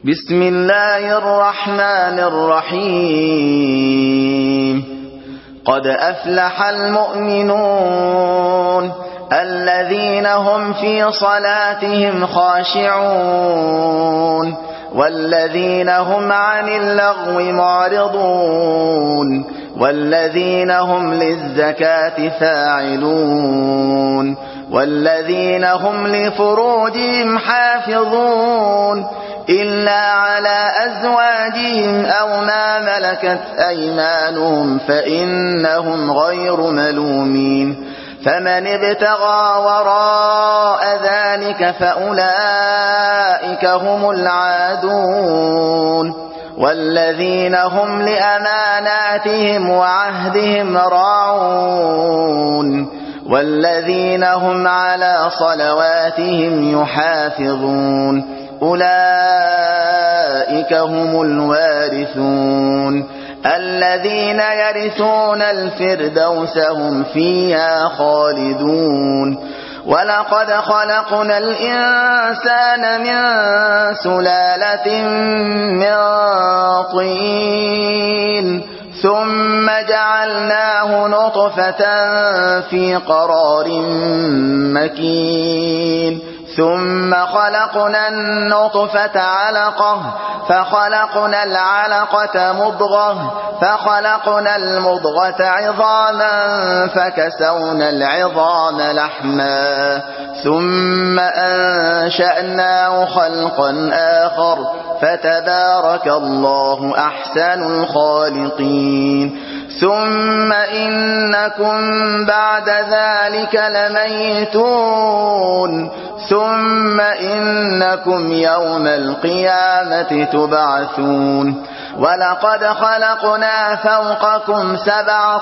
بسم الله الرحمن الرحيم قد أفلح المؤمنون الذين هم في صلاتهم خاشعون والذين هم عن اللغو معرضون والذين هم للزكاة فاعلون والذين هم لفروجهم حافظون إلا على أزواجهم أو ما ملكت أيمانهم فإنهم غير ملومين فمن ابتغى وراء ذلك فأولئك هم العادون والذين هم لأماناتهم وعهدهم راعون والذين هم على صلواتهم يحافظون أولئك هم الوارثون الذين يرثون الفردوس هم فيها خالدون ولقد خلقنا الإنسان من سلالة من طين ثم جعلناه نطفة في قرار مكين ثم خلقنا النطفة علقة فخلقنا العلقة مضغة فخلقنا المضغة عظاما فكسونا العظام لحما ثم أنشأناه خلقا آخر فتبارك الله أحسن الخالقين ثم إنكم بعد ذلك لميتون ثم إنكم يوم القيامة تبعثون ولقد خلقنا فوقكم 7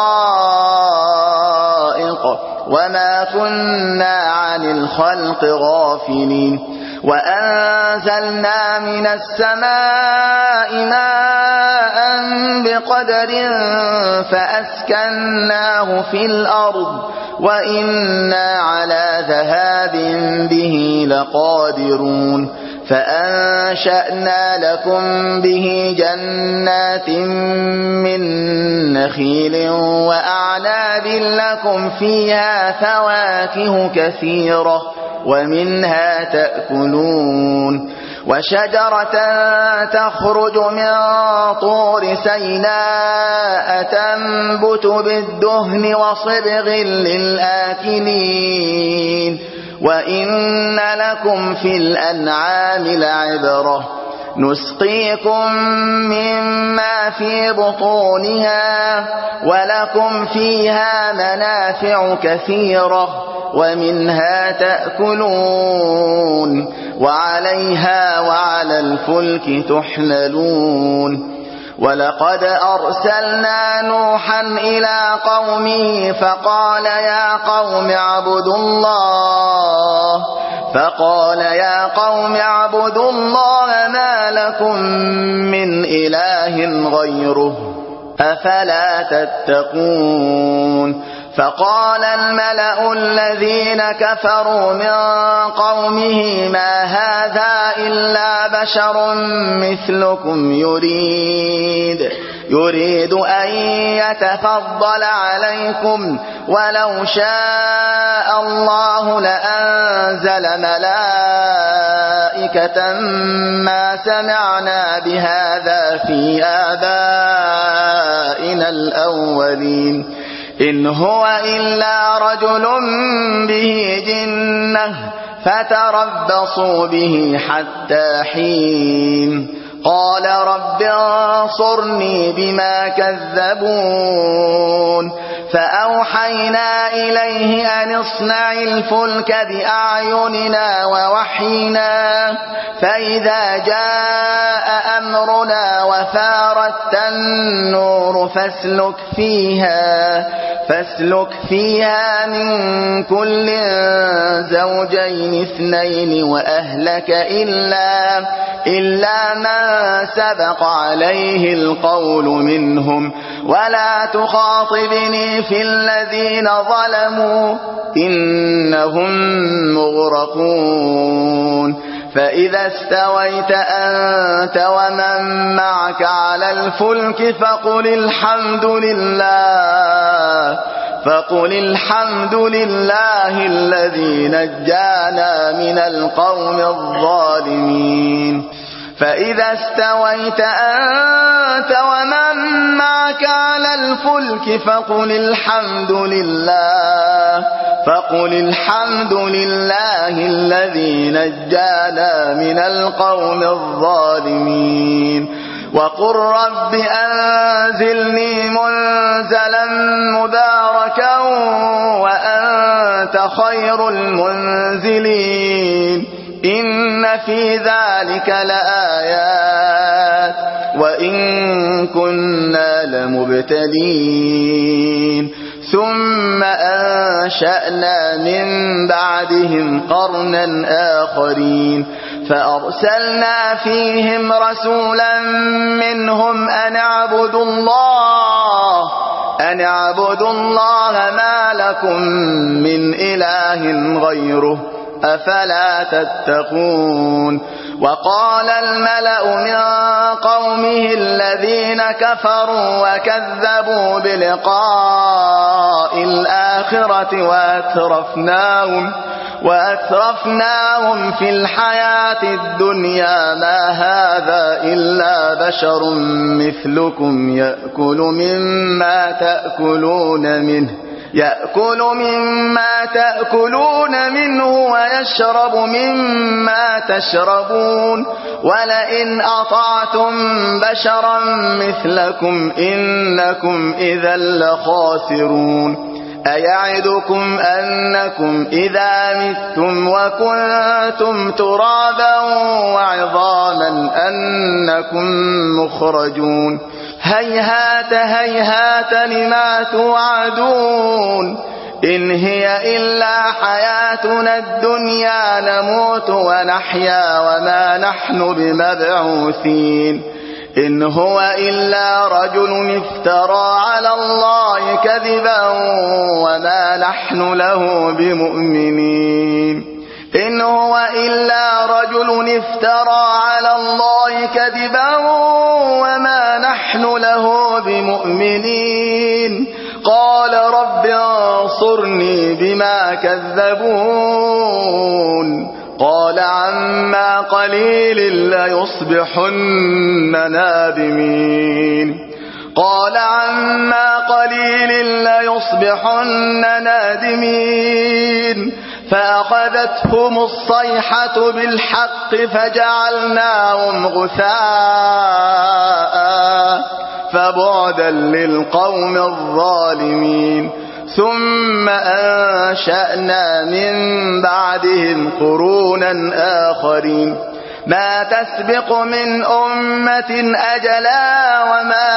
طرائق وما كنا عن الخلق غافلين وأنزلنا من السماء ماء بقدر فأسكناه في الأرض وإنا على ذهاب به لقادرون فأنشأنا لكم به جنات من نخيل وأعناب لكم فيها فواكه كثيرة ومنها تأكلون وشجرة تخرج من طور سيناء تنبت بالدهن وصبغ للآكلين وإن لكم في الأنعام لعبرة نسقيكم مما في بطونها ولكم فيها منافع كثيرة ومنها تأكلون وعليها وعلى الفلك تحملون ولقد أرسلنا نوحا إلى قومه فقال يا قوم اعبدوا الله ما لكم من إله غيره أفلا تتقون فقال الملأ الذين كفروا من قومه ما هذا إلا بشر مثلكم يريد أن يتفضل عليكم ولو شاء الله لأنزل ملائكة ما سمعنا بهذا في آبائنا الأولين إن هو إلا رجل به جنة فتربصوا به حتى حين قال رب انصرني بما كذبون فأوحينا إليه أن اصنع الفلك بأعيننا ووحينا فإذا جاء أمرنا وفارت النور فاسلك فيها من كل زوجين 2 وأهلك إلا من سبق عليه القول منهم ولا تخاطبني في الذين ظلموا إنهم مغرقون فإذا استويت أنت ومن معك على الفلك فقل الحمد لله الذي نجانا من القوم الظالمين. فإذا استويت أنت ومن معك على الفلك فقل الحمد لله الذي نجانا من القوم الظالمين. وقل رب أنزلني منزلا مباركا وأنت خير المنزلين. إن في ذلك لآيات وإن كنا لمبتلين. ثم أنشأنا من بعدهم قرنا آخرين فأرسلنا فيهم رسولا منهم أن اعبدوا الله ما لكم من إله غيره أفلا تتقون. وقال الملأ من قومه الذين كفروا وكذبوا بلقاء الآخرة وأترفناهم في الحياة الدنيا ما هذا إلا بشر مثلكم يأكل مما تأكلون منه ويشرب مما تشربون ولئن أطعتم بشرا مثلكم إنكم إذا لخاسرون. أيعدكم أنكم إذا متم وكنتم ترابا وعظاما أنكم مخرجون. هيهات لما توعدون. إن هي إلا حياتنا الدنيا نموت ونحيا وما نحن بمبعوثين. إن هو إلا رجل افترى على الله كذبا وما نحن له بمؤمنين. إن هو إلا رجل افترى على الله كذبا وما نحن له بمؤمنين. قال رب انصرني بما كذبون. قال عما قليل ليصبحن نادمين. فأخذتهم الصيحة بالحق فجعلناهم غثاء فبعدا للقوم الظالمين. ثم أنشأنا من بعدهم قرونا آخرين ما تسبق من أمة أجلا وما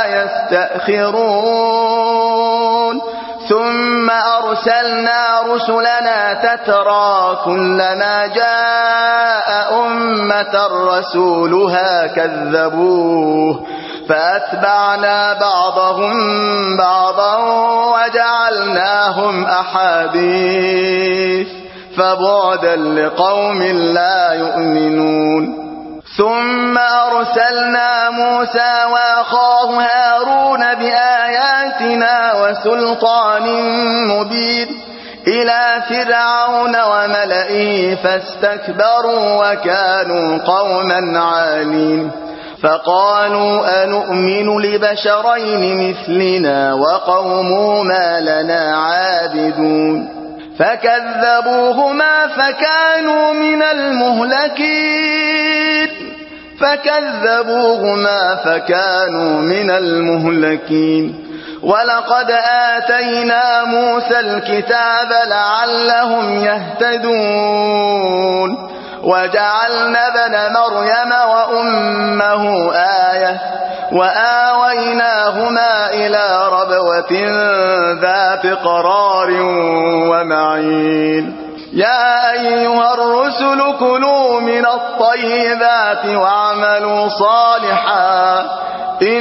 يستأخرون. ثم أرسلنا رسلنا تترى كلما جاء أمة رسولها كذبوه فأتبعنا بعضهم بعضا وجعلناهم أحاديث فبعدا لقوم لا يؤمنون. ثم أرسلنا موسى وأخاه هارون بآياتنا وسلطان مبين إلى فرعون وملئه فاستكبروا وكانوا قوما عالين. فقالوا أنؤمن لبشرين مثلنا وقومهما لنا عابدون. فكذبوهما فكانوا من المهلكين. ولقد آتينا موسى الكتاب لعلهم يهتدون. وجعلنا ابن مريم وأمه آية وآويناهما إلى ربوة ذات قرار ومعين. يا أيها الرسل كلوا من الطيبات واعملوا صالحا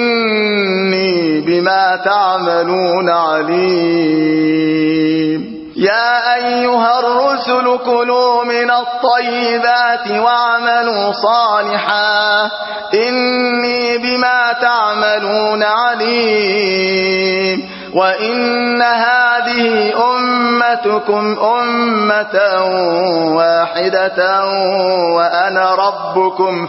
إني بما تعملون عليم. يا أيها الرسل كلوا من الطيبات واعملوا صالحا إني بما تعملون عليم وإن هذه أمتكم أمة واحدة وأنا ربكم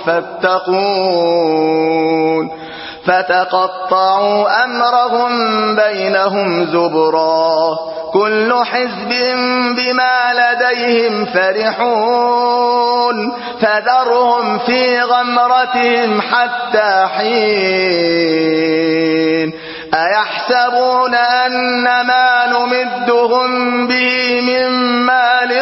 فاتقون فتقطعوا أمرهم بينهم زبرا كل حزب بما لديهم فرحون فذرهم في غمرتهم حتى حين أيحسبون أن ما نمدهم به من مال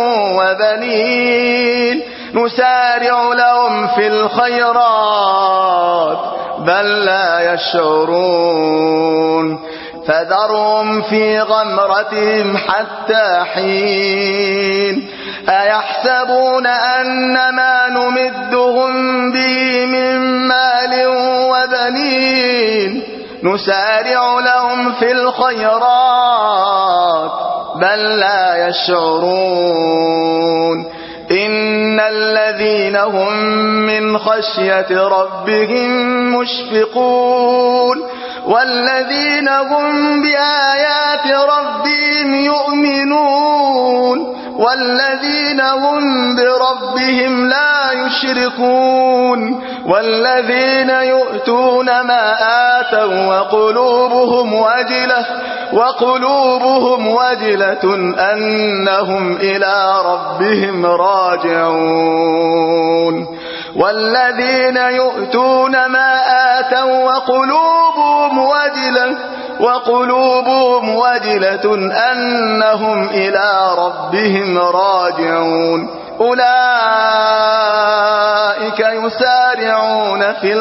وبنين نسارع لهم في الخيرات بل لا يشعرون فذرهم في غمرتهم حتى حين أيحسبون أن ما نمدهم به من مال وبنين نسارع لهم في الخيرات بل لا يشعرون إن الذين هم من خشية ربهم مشفقون والذين هم بآيات ربهم يؤمنون والذين هم بربهم لا يشركون والذين يؤتون ما آتوا وقلوبهم وجلة أنهم إلى ربهم راجعون والذين يؤتون ما آتوا وقلوبهم وجلة أنهم إلى ربهم راجعون أولئك يسارعون في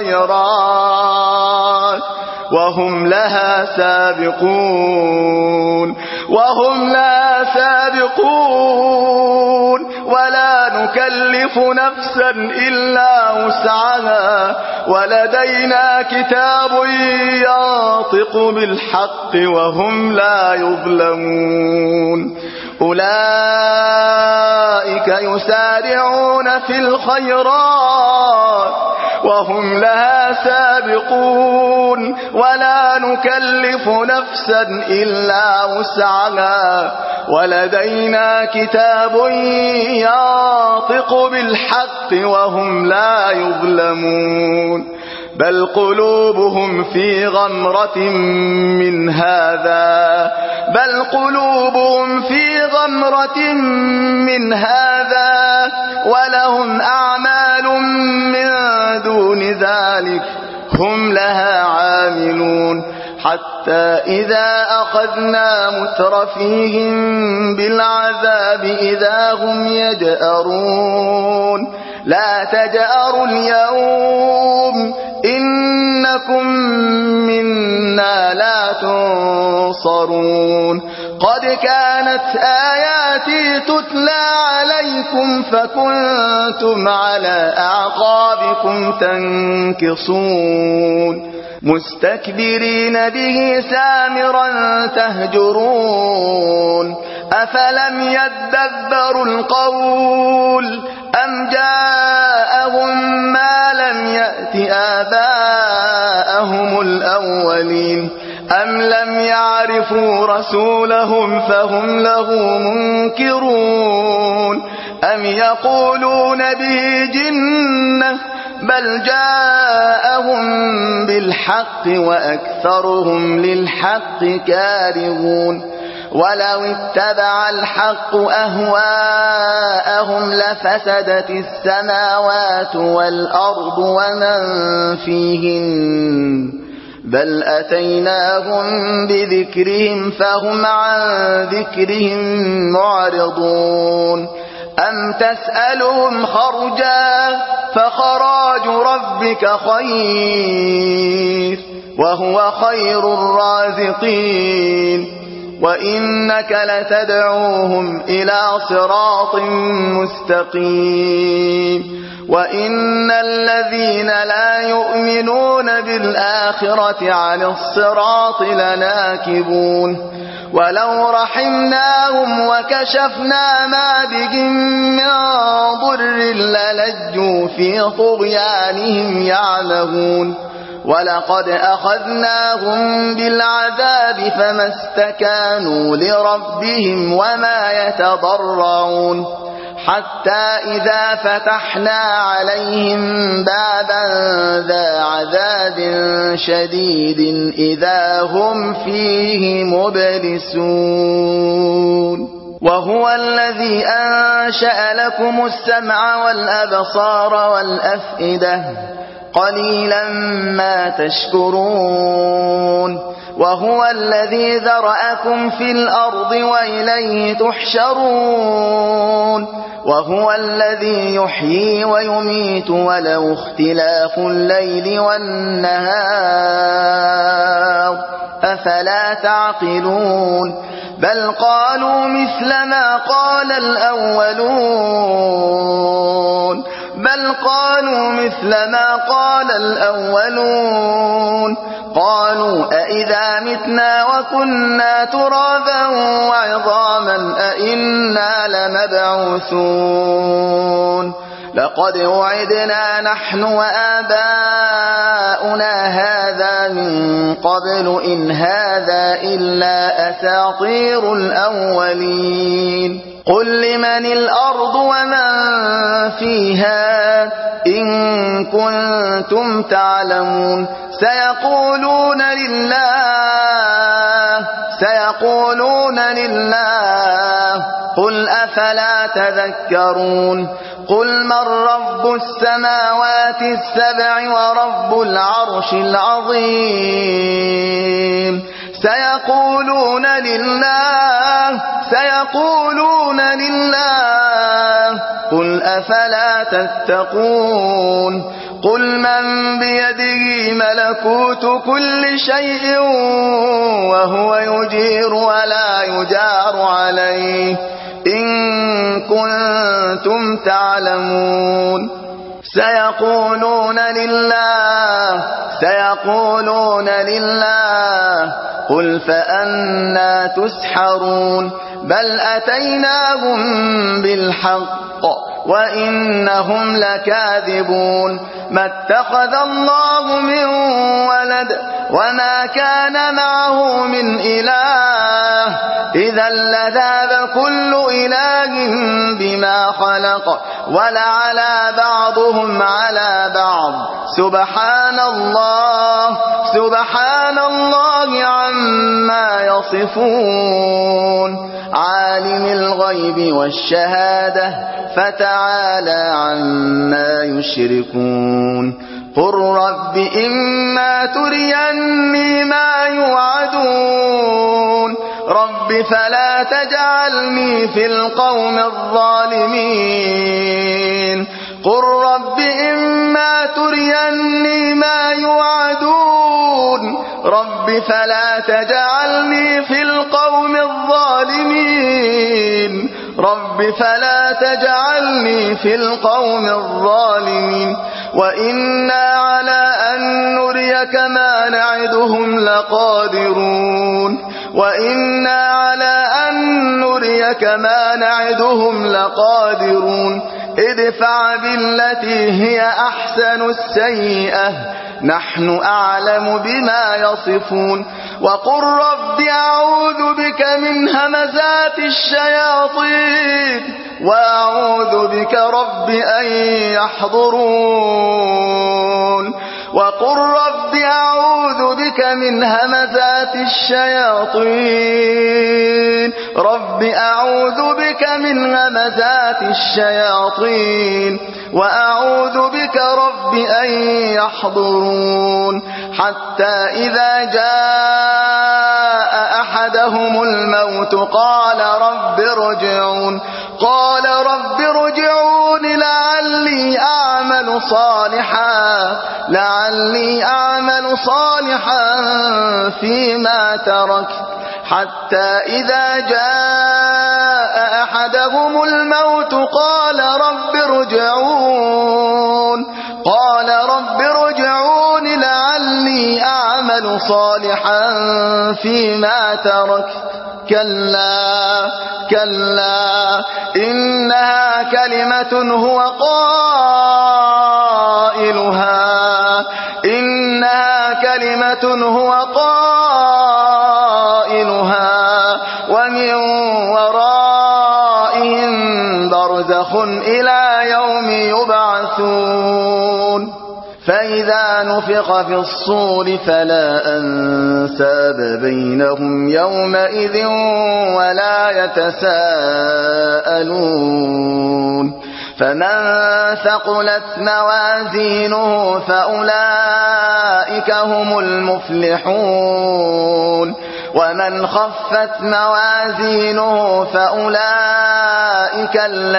الخيرات وهم لها سابقون ولا نكلف نفسا إلا وسعها ولدينا كتاب ينطق بالحق وهم لا يظلمون أولئك يسارعون في الخيرات وهم لها سابقون ولا نكلف نفسا إلا وسعها ولدينا كتاب ينطق بالحق وهم لا يظلمون بل قلوبهم في غمرة من هذا ولهم أعمال من دون ذلك هم لها عاملون حتى إذا أخذنا مترفيهم بالعذاب إذا هم يجأرون لا تجأروا اليوم إنكم منا لا تنصرون قد كانت آياتي تتلى عليكم فكنتم على أعقابكم تنكصون مستكبرين به سامرا تهجرون أفلم يدبروا القول أم جاءهم ما لم يأت آباءهم الأولين أم لم يعرفوا رسولهم فهم له منكرون أم يقولون به جنة بل جاءهم بالحق وأكثرهم للحق كارهون ولو اتبع الحق أهواءهم لفسدت السماوات والأرض ومن فيهن بل أتيناهم بذكرهم فهم عن ذكرهم معرضون أم تسألهم خرجا فخراج ربك خير وهو خير الرازقين وإنك لتدعوهم إلى صراط مستقيم وإن الذين لا يؤمنون يؤمنون بالآخرة عن الصراط لناكبون ولو رحمناهم وكشفنا ما بهم من ضر للجوا في طغيانهم يعمهون ولقد أخذناهم بالعذاب فما استكانوا لربهم وما يتضرعون حتى إذا فتحنا عليهم بابا ذا عذاب شديد إذا هم فيه مبلسون وهو الذي أنشأ لكم السمع والأبصار والأفئدة قليلا ما تشكرون وهو الذي ذرأكم في الأرض وإليه تحشرون وهو الذي يحيي ويميت وله اختلاف الليل والنهار أفلا تعقلون بل قالوا مثل ما قال الأولون قالوا أئذا متنا وكنا ترابا وعظاما أئنا لمبعوثون لقد وعدنا نحن وآباؤنا هذا من قبل إن هذا إلا أساطير الأولين قل لمن الأرض ومن فيها إن كنتم تعلمون سيقولون لله قل أفلا تذكرون قل من رب السماوات السبع ورب العرش العظيم سيقولون لله قل أفلا تتقون قل من بيده ملكوت كل شيء وهو يجير ولا يجار عليه إن كنتم تعلمون سيقولون لله قل فأنا تسحرون بل أتيناهم بالحق وإنهم لكاذبون ما اتخذ الله من ولد وما كان معه من إله إذا لذاب كل إله بما خلق ولعلى بعضهم على بعض سبحان الله عما يصفون عالم الغيب والشهادة فتعالى عما يشركون قل رب إما تريني ما يوعدون رب فلا تجعلني في القوم الظالمين قل رب إما تريني ما يوعدون رب فلا تجعلني في القوم الظالمين وإنا على أن نريك ما نعدهم لقادرون ادفع بالتي هي أحسن السيئة نحن أعلم بما يصفون وقل رب أعوذ بك من همزات الشياطين وأعوذ بك رب أن يحضرون وقل رب أعوذ بك من همزات الشياطين وأعوذ بك رب أن يحضرون حتى إذا جاء أحدهم الموت قال رب ارجعون لعلي أعمل صالحا فيما تركت حتى إذا جاء أحدهم الموت قال رب ارجعون يعمل صالحا فيما ترك كلا إنها كلمة هو قائلها ومن ورائهم برزخ إلى يوم يبعثون فإذا نفخ في الصور فلا أنساب بينهم يومئذ ولا يتساءلون فمن ثقلت موازينه فأولئك هم المفلحون ومن خفت موازينه فأولئك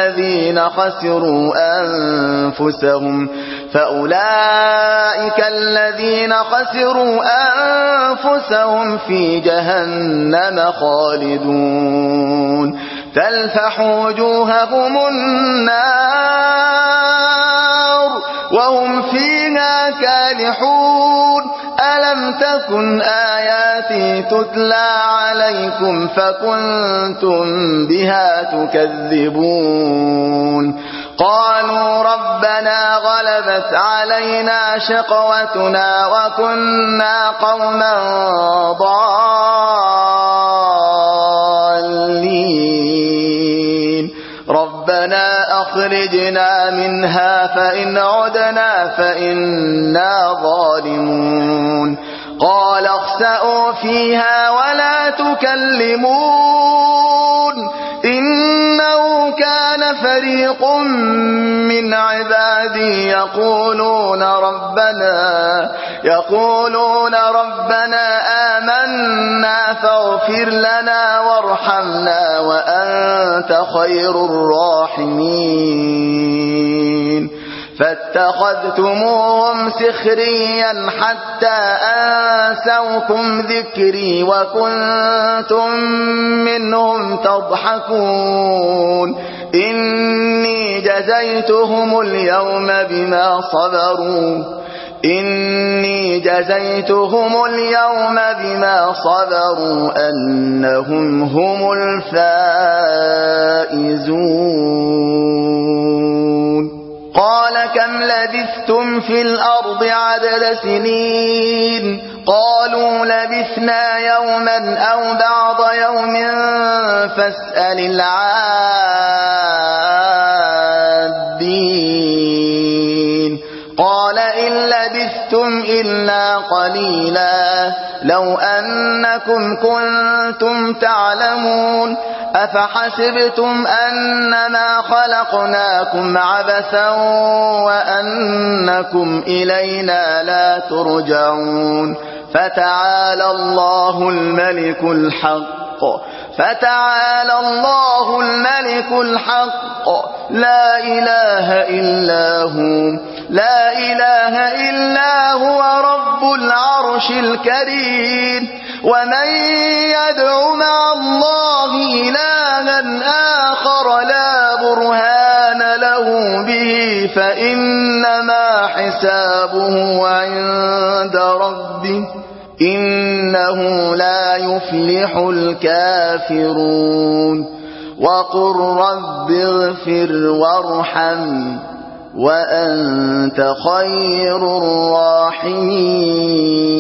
الذين خسروا أنفسهم في جهنم خالدون تلفح وجوههم النار وهم فيها كالحون ألم تكن آياتي تتلى عليكم فكنتم بها تكذبون قالوا ربنا غلبت علينا شقوتنا وكنا قوما ضالين ربنا أخرجنا منها فإن عدنا فإنا ظالمون قال اخسئوا فيها ولا تكلمون إنه كان فريق من عبادي يقولون ربنا آمنا فاغفر لنا وارحمنا وأنت خير الراحمين فاتخذتموهم سخريا حتى أنسوكم ذكري وكنتم منهم تضحكون إني جزيتهم اليوم بما صبروا أنهم هم الفائزون قال كم لبثتم في الأرض عدد سنين قالوا لبثنا يوما أو بعض يوم فاسأل العادين قال إن لبثتم إلا قليلا لو أنكم كنتم تعلمون أفحسبتم أنما خلقناكم عبثا وأنكم إلينا لا ترجعون فتعالى الله الملك الحق لا إله إلا هو رب العرش الكريم ومن يدع مع الله إلها آخر لا برهان له به فإنما حسابه عند ربه إنه لا يفلح الكافرون وقل رب اغفر وارحم وأنت خير الراحمين